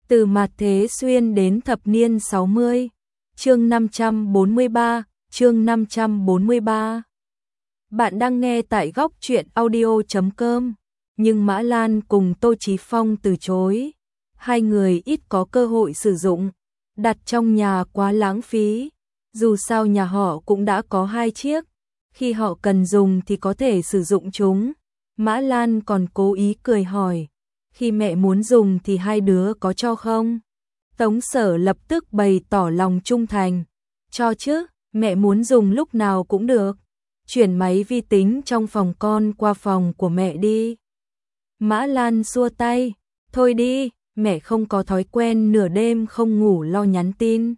Từ mạt thế xuyên đến thập niên 60. Chương 543, chương 543. Bạn đang nghe tại góc truyện audio.com. Nhưng Mã Lan cùng Tô Chí Phong từ chối. Hai người ít có cơ hội sử dụng. Đặt trong nhà quá lãng phí. Dù sao nhà họ cũng đã có 2 chiếc. Khi họ cần dùng thì có thể sử dụng chúng. Mã Lan còn cố ý cười hỏi. Khi mẹ muốn dùng thì hai đứa có cho không? Tống Sở lập tức bày tỏ lòng trung thành. Cho chứ, mẹ muốn dùng lúc nào cũng được. Chuyển máy vi tính trong phòng con qua phòng của mẹ đi. Mã Lan xua tay. Thôi đi, mẹ không có thói quen nửa đêm không ngủ lo nhắn tin.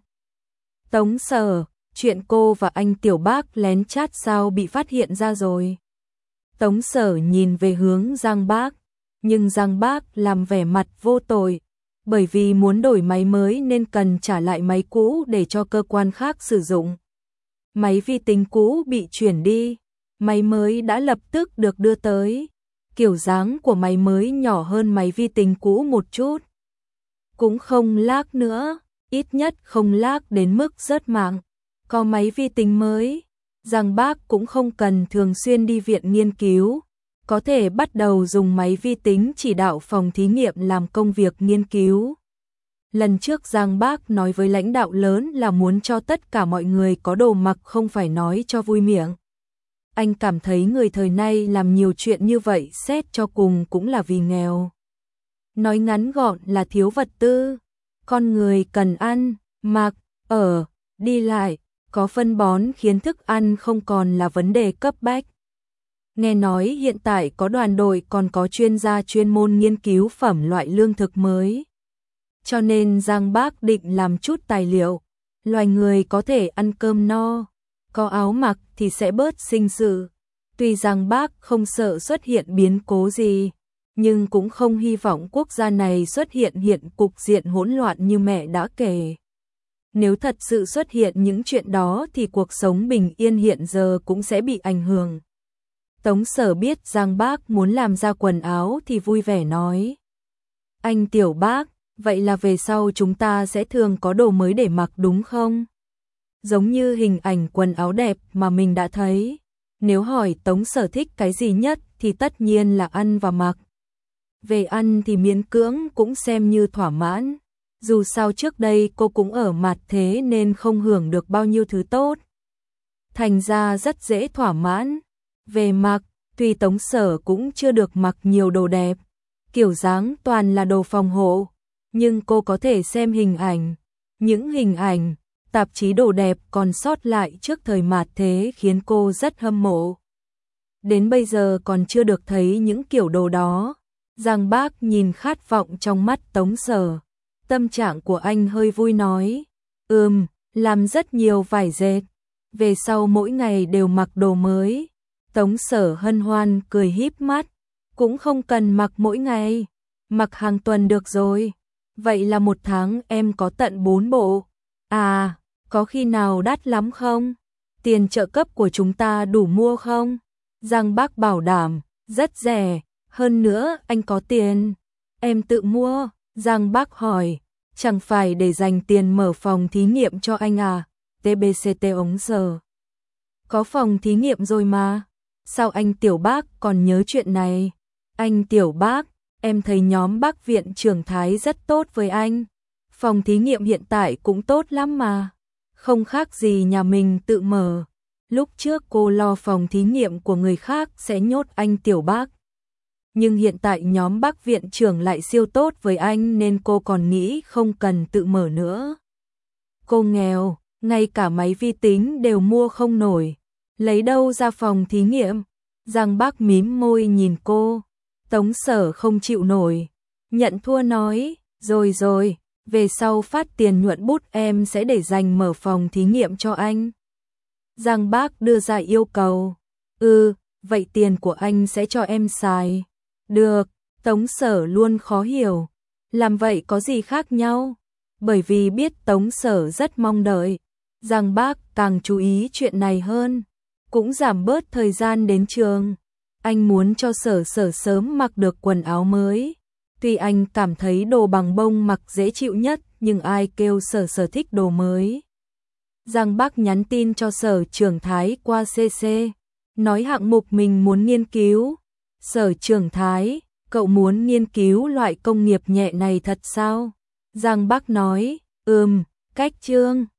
Tống Sở, chuyện cô và anh Tiểu Bác lén chat sao bị phát hiện ra rồi? Tống Sở nhìn về hướng Giang Bác. Nhưng Giang Bác làm vẻ mặt vô tội, bởi vì muốn đổi máy mới nên cần trả lại máy cũ để cho cơ quan khác sử dụng. Máy vi tính cũ bị chuyển đi, máy mới đã lập tức được đưa tới. Kiểu dáng của máy mới nhỏ hơn máy vi tính cũ một chút. Cũng không lag nữa, ít nhất không lag đến mức rớt mạng. Có máy vi tính mới, Giang Bác cũng không cần thường xuyên đi viện nghiên cứu. Có thể bắt đầu dùng máy vi tính chỉ đạo phòng thí nghiệm làm công việc nghiên cứu. Lần trước Giang Bác nói với lãnh đạo lớn là muốn cho tất cả mọi người có đồ mặc không phải nói cho vui miệng. Anh cảm thấy người thời nay làm nhiều chuyện như vậy xét cho cùng cũng là vì nghèo. Nói ngắn gọn là thiếu vật tư. Con người cần ăn, mặc, ở, đi lại, có phân bón khiến thức ăn không còn là vấn đề cấp bách. Nghe nói hiện tại có đoàn đội còn có chuyên gia chuyên môn nghiên cứu phẩm loại lương thực mới. Cho nên Giang Bác định làm chút tài liệu. Loài người có thể ăn cơm no, có áo mặc thì sẽ bớt sinh sự. Tuy Giang Bác không sợ xuất hiện biến cố gì, nhưng cũng không hy vọng quốc gia này xuất hiện cục diện hỗn loạn như mẹ đã kể. Nếu thật sự xuất hiện những chuyện đó thì cuộc sống bình yên hiện giờ cũng sẽ bị ảnh hưởng. Tống Sở biết Giang Bác muốn làm ra quần áo thì vui vẻ nói. Anh Tiểu Bác, vậy là về sau chúng ta sẽ thường có đồ mới để mặc đúng không? Giống như hình ảnh quần áo đẹp mà mình đã thấy. Nếu hỏi Tống Sở thích cái gì nhất thì tất nhiên là ăn và mặc. Về ăn thì miễn cưỡng cũng xem như thỏa mãn. Dù sao trước đây cô cũng ở mặt thế nên không hưởng được bao nhiêu thứ tốt. Thành ra rất dễ thỏa mãn. Về mặc, tuy Tống Sở cũng chưa được mặc nhiều đồ đẹp, kiểu dáng toàn là đồ phòng hộ, nhưng cô có thể xem hình ảnh. Những hình ảnh, tạp chí đồ đẹp còn sót lại trước thời mạt thế khiến cô rất hâm mộ. Đến bây giờ còn chưa được thấy những kiểu đồ đó. Giang Bác nhìn khát vọng trong mắt Tống Sở. Tâm trạng của anh hơi vui nói. Làm rất nhiều vải dệt. Về sau mỗi ngày đều mặc đồ mới. Tống Sở hân hoan cười híp mắt. Cũng không cần mặc mỗi ngày. Mặc hàng tuần được rồi. Vậy là một tháng em có tận 4 bộ. À, có khi nào đắt lắm không? Tiền trợ cấp của chúng ta đủ mua không? Giang Bác bảo đảm, rất rẻ. Hơn nữa anh có tiền. Em tự mua. Giang Bác hỏi. Chẳng phải để dành tiền mở phòng thí nghiệm cho anh à? TBCT ống Sở. Có phòng thí nghiệm rồi mà. Sao anh Tiểu Bác còn nhớ chuyện này? Anh Tiểu Bác, em thấy nhóm Bác viện trưởng Thái rất tốt với anh. Phòng thí nghiệm hiện tại cũng tốt lắm mà. Không khác gì nhà mình tự mở. Lúc trước cô lo phòng thí nghiệm của người khác sẽ nhốt anh Tiểu Bác. Nhưng hiện tại nhóm Bác viện trưởng lại siêu tốt với anh nên cô còn nghĩ không cần tự mở nữa. Cô nghèo, ngay cả máy vi tính đều mua không nổi. Lấy đâu ra phòng thí nghiệm? Giang Bác mím môi nhìn cô. Tống Sở không chịu nổi. Nhận thua nói, rồi, về sau phát tiền nhuận bút em sẽ để dành mở phòng thí nghiệm cho anh. Giang Bác đưa ra yêu cầu. Vậy tiền của anh sẽ cho em xài. Được, Tống Sở luôn khó hiểu. Làm vậy có gì khác nhau? Bởi vì biết Tống Sở rất mong đợi. Giang Bác càng chú ý chuyện này hơn. Cũng giảm bớt thời gian đến trường. Anh muốn cho Sở sớm mặc được quần áo mới. Tuy anh cảm thấy đồ bằng bông mặc dễ chịu nhất, nhưng ai kêu Sở thích đồ mới. Giang Bắc nhắn tin cho Sở Trưởng Thái qua CC, nói hạng mục mình muốn nghiên cứu. Sở Trưởng Thái, cậu muốn nghiên cứu loại công nghiệp nhẹ này thật sao? Giang Bắc nói, cách chương.